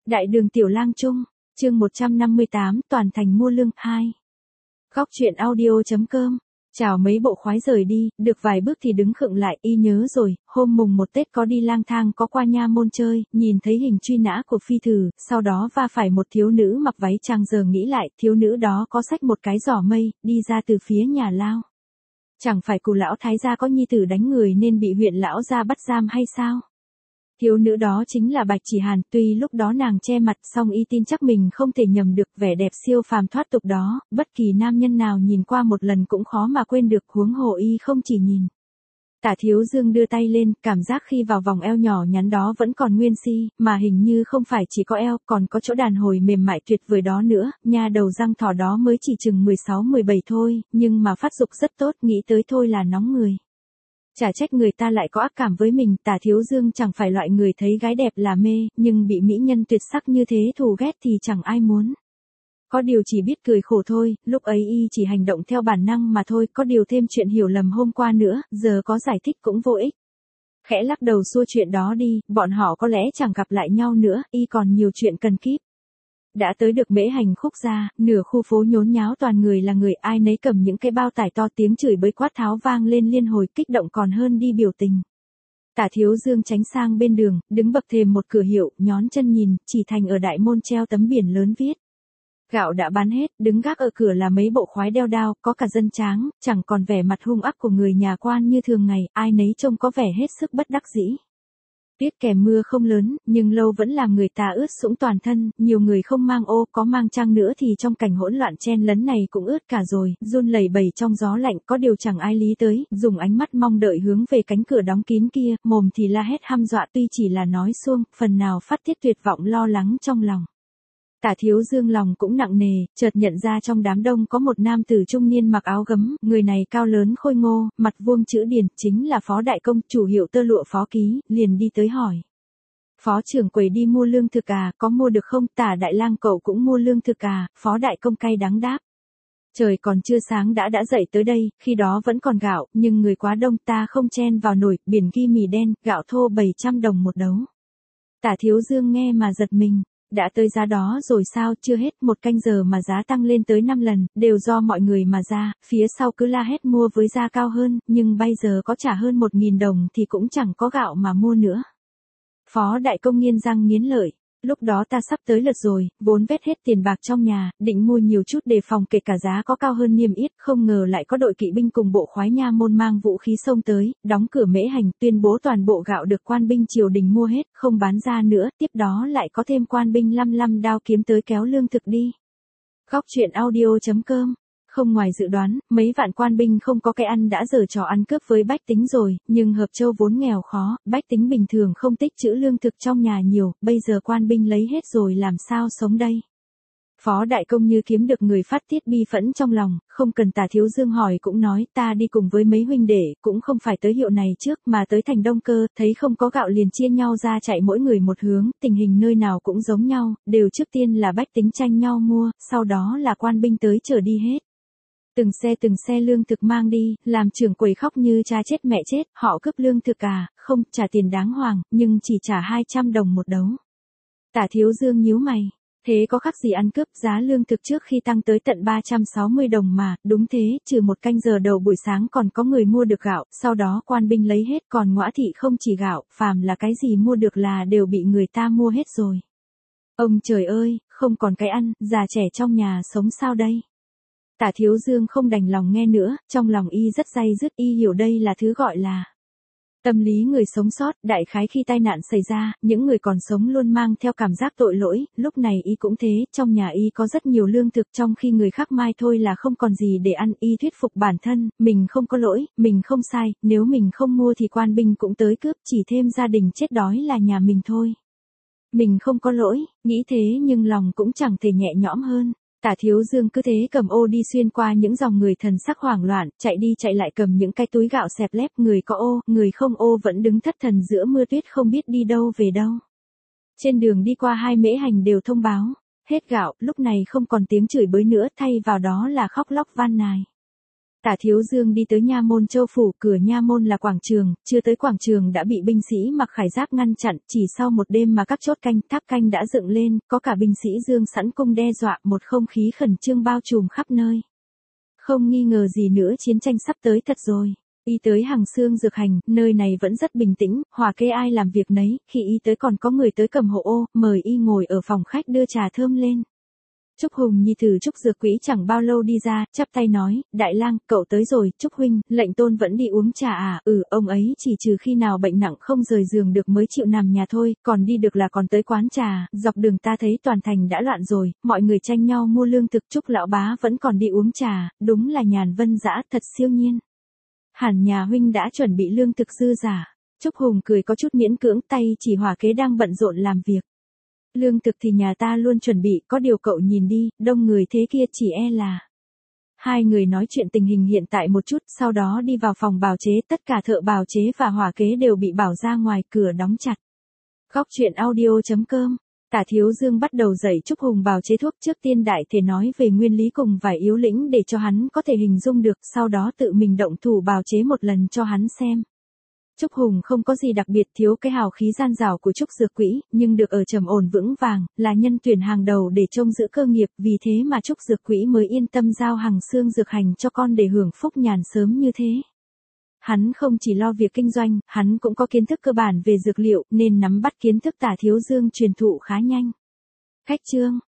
Đại đường Tiểu Lang Trung, chương 158, toàn thành mua lương 2. Góc truyện audio.com. Chào mấy bộ khoái rời đi, được vài bước thì đứng khựng lại, y nhớ rồi, hôm mùng 1 Tết có đi lang thang có qua nha môn chơi, nhìn thấy hình truy nã của phi thử, sau đó va phải một thiếu nữ mặc váy trang, giờ nghĩ lại, thiếu nữ đó có xách một cái giỏ mây, đi ra từ phía nhà lao. Chẳng phải cụ lão thái gia có nhi tử đánh người nên bị huyện lão gia bắt giam hay sao? Thiếu nữ đó chính là Bạch Chỉ Hàn, tuy lúc đó nàng che mặt, song y tin chắc mình không thể nhầm được vẻ đẹp siêu phàm thoát tục đó, bất kỳ nam nhân nào nhìn qua một lần cũng khó mà quên được, huống hồ y không chỉ nhìn. Tả Thiếu Dương đưa tay lên, cảm giác khi vào vòng eo nhỏ nhắn đó vẫn còn nguyên si, mà hình như không phải chỉ có eo, còn có chỗ đàn hồi mềm mại tuyệt vời đó nữa, nha đầu răng thỏ đó mới chỉ chừng 16-17 thôi, nhưng mà phát dục rất tốt, nghĩ tới thôi là nóng người. Chả trách người ta lại có ác cảm với mình, Tả Thiếu Dương chẳng phải loại người thấy gái đẹp là mê, nhưng bị mỹ nhân tuyệt sắc như thế thù ghét thì chẳng ai muốn. Có điều chỉ biết cười khổ thôi, lúc ấy y chỉ hành động theo bản năng mà thôi, có điều thêm chuyện hiểu lầm hôm qua nữa, giờ có giải thích cũng vô ích. Khẽ lắc đầu xua chuyện đó đi, bọn họ có lẽ chẳng gặp lại nhau nữa, y còn nhiều chuyện cần kíp. Đã tới được Mễ Hành Khúc gia, nửa khu phố nhốn nháo toàn người là người, ai nấy cầm những cái bao tải to, tiếng chửi bới quát tháo vang lên liên hồi, kích động còn hơn đi biểu tình. Tả Thiếu Dương tránh sang bên đường, đứng bậc thềm một cửa hiệu, nhón chân nhìn, chỉ thành ở đại môn treo tấm biển lớn viết. Gạo đã bán hết, đứng gác ở cửa là mấy bộ khoái đeo đao, có cả dân tráng, chẳng còn vẻ mặt hung ác của người nhà quan như thường ngày, ai nấy trông có vẻ hết sức bất đắc dĩ. Tuyết kèm mưa không lớn, nhưng lâu vẫn làm người ta ướt sũng toàn thân, nhiều người không mang ô, có mang chăng nữa thì trong cảnh hỗn loạn chen lấn này cũng ướt cả rồi, run lẩy bẩy trong gió lạnh, có điều chẳng ai lý tới, dùng ánh mắt mong đợi hướng về cánh cửa đóng kín kia, mồm thì la hét hăm dọa, tuy chỉ là nói suông, phần nào phát tiết tuyệt vọng lo lắng trong lòng. Tả Thiếu Dương lòng cũng nặng nề, chợt nhận ra trong đám đông có một nam tử trung niên mặc áo gấm, người này cao lớn khôi ngô, mặt vuông chữ điển, chính là Phó Đại Công, chủ hiệu tơ lụa Phó Ký, liền đi tới hỏi. Phó trưởng quầy đi mua lương thực à, có mua được không? Tả Đại Lang cậu cũng mua lương thực à? Phó Đại Công cay đắng đáp. Trời còn chưa sáng đã dậy tới đây, khi đó vẫn còn gạo, nhưng người quá đông ta không chen vào nổi, biển ghi mì đen, gạo thô 700 đồng một đấu. Tả Thiếu Dương nghe mà giật mình. Đã tới giá đó rồi sao, chưa hết một canh giờ mà giá tăng lên tới 5 lần, đều do mọi người mà ra, phía sau cứ la hét mua với giá cao hơn, nhưng bây giờ có trả hơn 1.000 đồng thì cũng chẳng có gạo mà mua nữa. Phó Đại Công nghiến răng nghiến lợi. Lúc đó ta sắp tới lượt rồi, vốn vét hết tiền bạc trong nhà, định mua nhiều chút đề phòng kể cả giá có cao hơn niêm yết, không ngờ lại có đội kỵ binh cùng bộ khoái nha môn mang vũ khí xông tới, đóng cửa Mễ Hành, tuyên bố toàn bộ gạo được quan binh triều đình mua hết, không bán ra nữa, tiếp đó lại có thêm quan binh lăm đao kiếm tới kéo lương thực đi. Góc truyện audio.com. Không ngoài dự đoán, mấy vạn quan binh không có cái ăn đã giở trò ăn cướp với bách tính rồi, nhưng Hợp Châu vốn nghèo khó, bách tính bình thường không tích trữ lương thực trong nhà nhiều, bây giờ quan binh lấy hết rồi làm sao sống đây? Phó Đại Công như kiếm được người phát tiết bi phẫn trong lòng, không cần Tả Thiếu Dương hỏi cũng nói, ta đi cùng với mấy huynh đệ, cũng không phải tới hiệu này trước mà tới thành Đông Cơ, thấy không có gạo liền chia nhau ra chạy mỗi người một hướng, tình hình nơi nào cũng giống nhau, đều trước tiên là bách tính tranh nhau mua, sau đó là quan binh tới chở đi hết. Từng xe lương thực mang đi, làm trưởng quầy khóc như cha chết mẹ chết, họ cướp lương thực à, không, trả tiền đáng hoàng, nhưng chỉ trả 200 đồng một đấu. Tả Thiếu Dương nhíu mày, thế có khác gì ăn cướp, giá lương thực trước khi tăng tới tận 360 đồng mà, đúng thế, trừ một canh giờ đầu buổi sáng còn có người mua được gạo, sau đó quan binh lấy hết, còn ngõa thị không chỉ gạo, phàm là cái gì mua được là đều bị người ta mua hết rồi. Ông trời ơi, không còn cái ăn, già trẻ trong nhà sống sao đây? Tả Thiếu Dương không đành lòng nghe nữa, trong lòng y rất day dứt, y hiểu đây là thứ gọi là tâm lý người sống sót, đại khái khi tai nạn xảy ra, những người còn sống luôn mang theo cảm giác tội lỗi, lúc này y cũng thế, trong nhà y có rất nhiều lương thực trong khi người khác mai thôi là không còn gì để ăn, y thuyết phục bản thân, mình không có lỗi, mình không sai, nếu mình không mua thì quan binh cũng tới cướp, chỉ thêm gia đình chết đói là nhà mình thôi. Mình không có lỗi, nghĩ thế nhưng lòng cũng chẳng thể nhẹ nhõm hơn. Tả Thiếu Dương cứ thế cầm ô đi xuyên qua những dòng người thần sắc hoảng loạn, chạy đi chạy lại cầm những cái túi gạo xẹp lép, người có ô, người không ô vẫn đứng thất thần giữa mưa tuyết không biết đi đâu về đâu. Trên đường đi qua hai Mễ Hành đều thông báo, hết gạo, lúc này không còn tiếng chửi bới nữa, thay vào đó là khóc lóc van nài. Tả Thiếu Dương đi tới nha môn Châu phủ, cửa nha môn là quảng trường, chưa tới quảng trường đã bị binh sĩ mặc khải giáp ngăn chặn, chỉ sau một đêm mà các chốt canh, tháp canh đã dựng lên, có cả binh sĩ dương sẵn cung đe dọa, một không khí khẩn trương bao trùm khắp nơi. Không nghi ngờ gì nữa, chiến tranh sắp tới thật rồi. Y tới Hàng Xương Dược Hành, nơi này vẫn rất bình tĩnh, hỏa kê ai làm việc nấy, khi Y tới còn có người tới cầm hộ ô, mời Y ngồi ở phòng khách đưa trà thơm lên. Trúc Hùng nhi tử Trúc Dược Quỹ chẳng bao lâu đi ra, chắp tay nói, đại lang, cậu tới rồi, Trúc huynh, lệnh tôn vẫn đi uống trà à, ông ấy chỉ trừ khi nào bệnh nặng không rời giường được mới chịu nằm nhà thôi, còn đi được là còn tới quán trà, dọc đường ta thấy toàn thành đã loạn rồi, mọi người tranh nhau mua lương thực, Trúc lão bá vẫn còn đi uống trà, đúng là nhàn vân dã, thật siêu nhiên. Hẳn nhà huynh đã chuẩn bị lương thực dư giả. Trúc Hùng cười có chút miễn cưỡng, tay chỉ hỏa kế đang bận rộn làm việc. Lương thực thì nhà ta luôn chuẩn bị, có điều cậu nhìn đi, đông người thế kia chỉ e là. Hai người nói chuyện tình hình hiện tại một chút, sau đó đi vào phòng bào chế, tất cả thợ bào chế và hỏa kế đều bị bảo ra ngoài, cửa đóng chặt. Góc truyện audio.com. Tả Thiếu Dương bắt đầu dạy Trúc Hùng bào chế thuốc, trước tiên đại thể nói về nguyên lý cùng vài yếu lĩnh để cho hắn có thể hình dung được, sau đó tự mình động thủ bào chế một lần cho hắn xem. Trúc Hùng không có gì đặc biệt, thiếu cái hào khí gian dảo của Trúc Dược Quỹ, nhưng được ở trầm ổn vững vàng, là nhân tuyển hàng đầu để trông giữ cơ nghiệp, vì thế mà Trúc Dược Quỹ mới yên tâm giao Hàng Xương Dược Hành cho con để hưởng phúc nhàn sớm như thế. Hắn không chỉ lo việc kinh doanh, hắn cũng có kiến thức cơ bản về dược liệu, nên nắm bắt kiến thức Tả Thiếu Dương truyền thụ khá nhanh. Khách chương.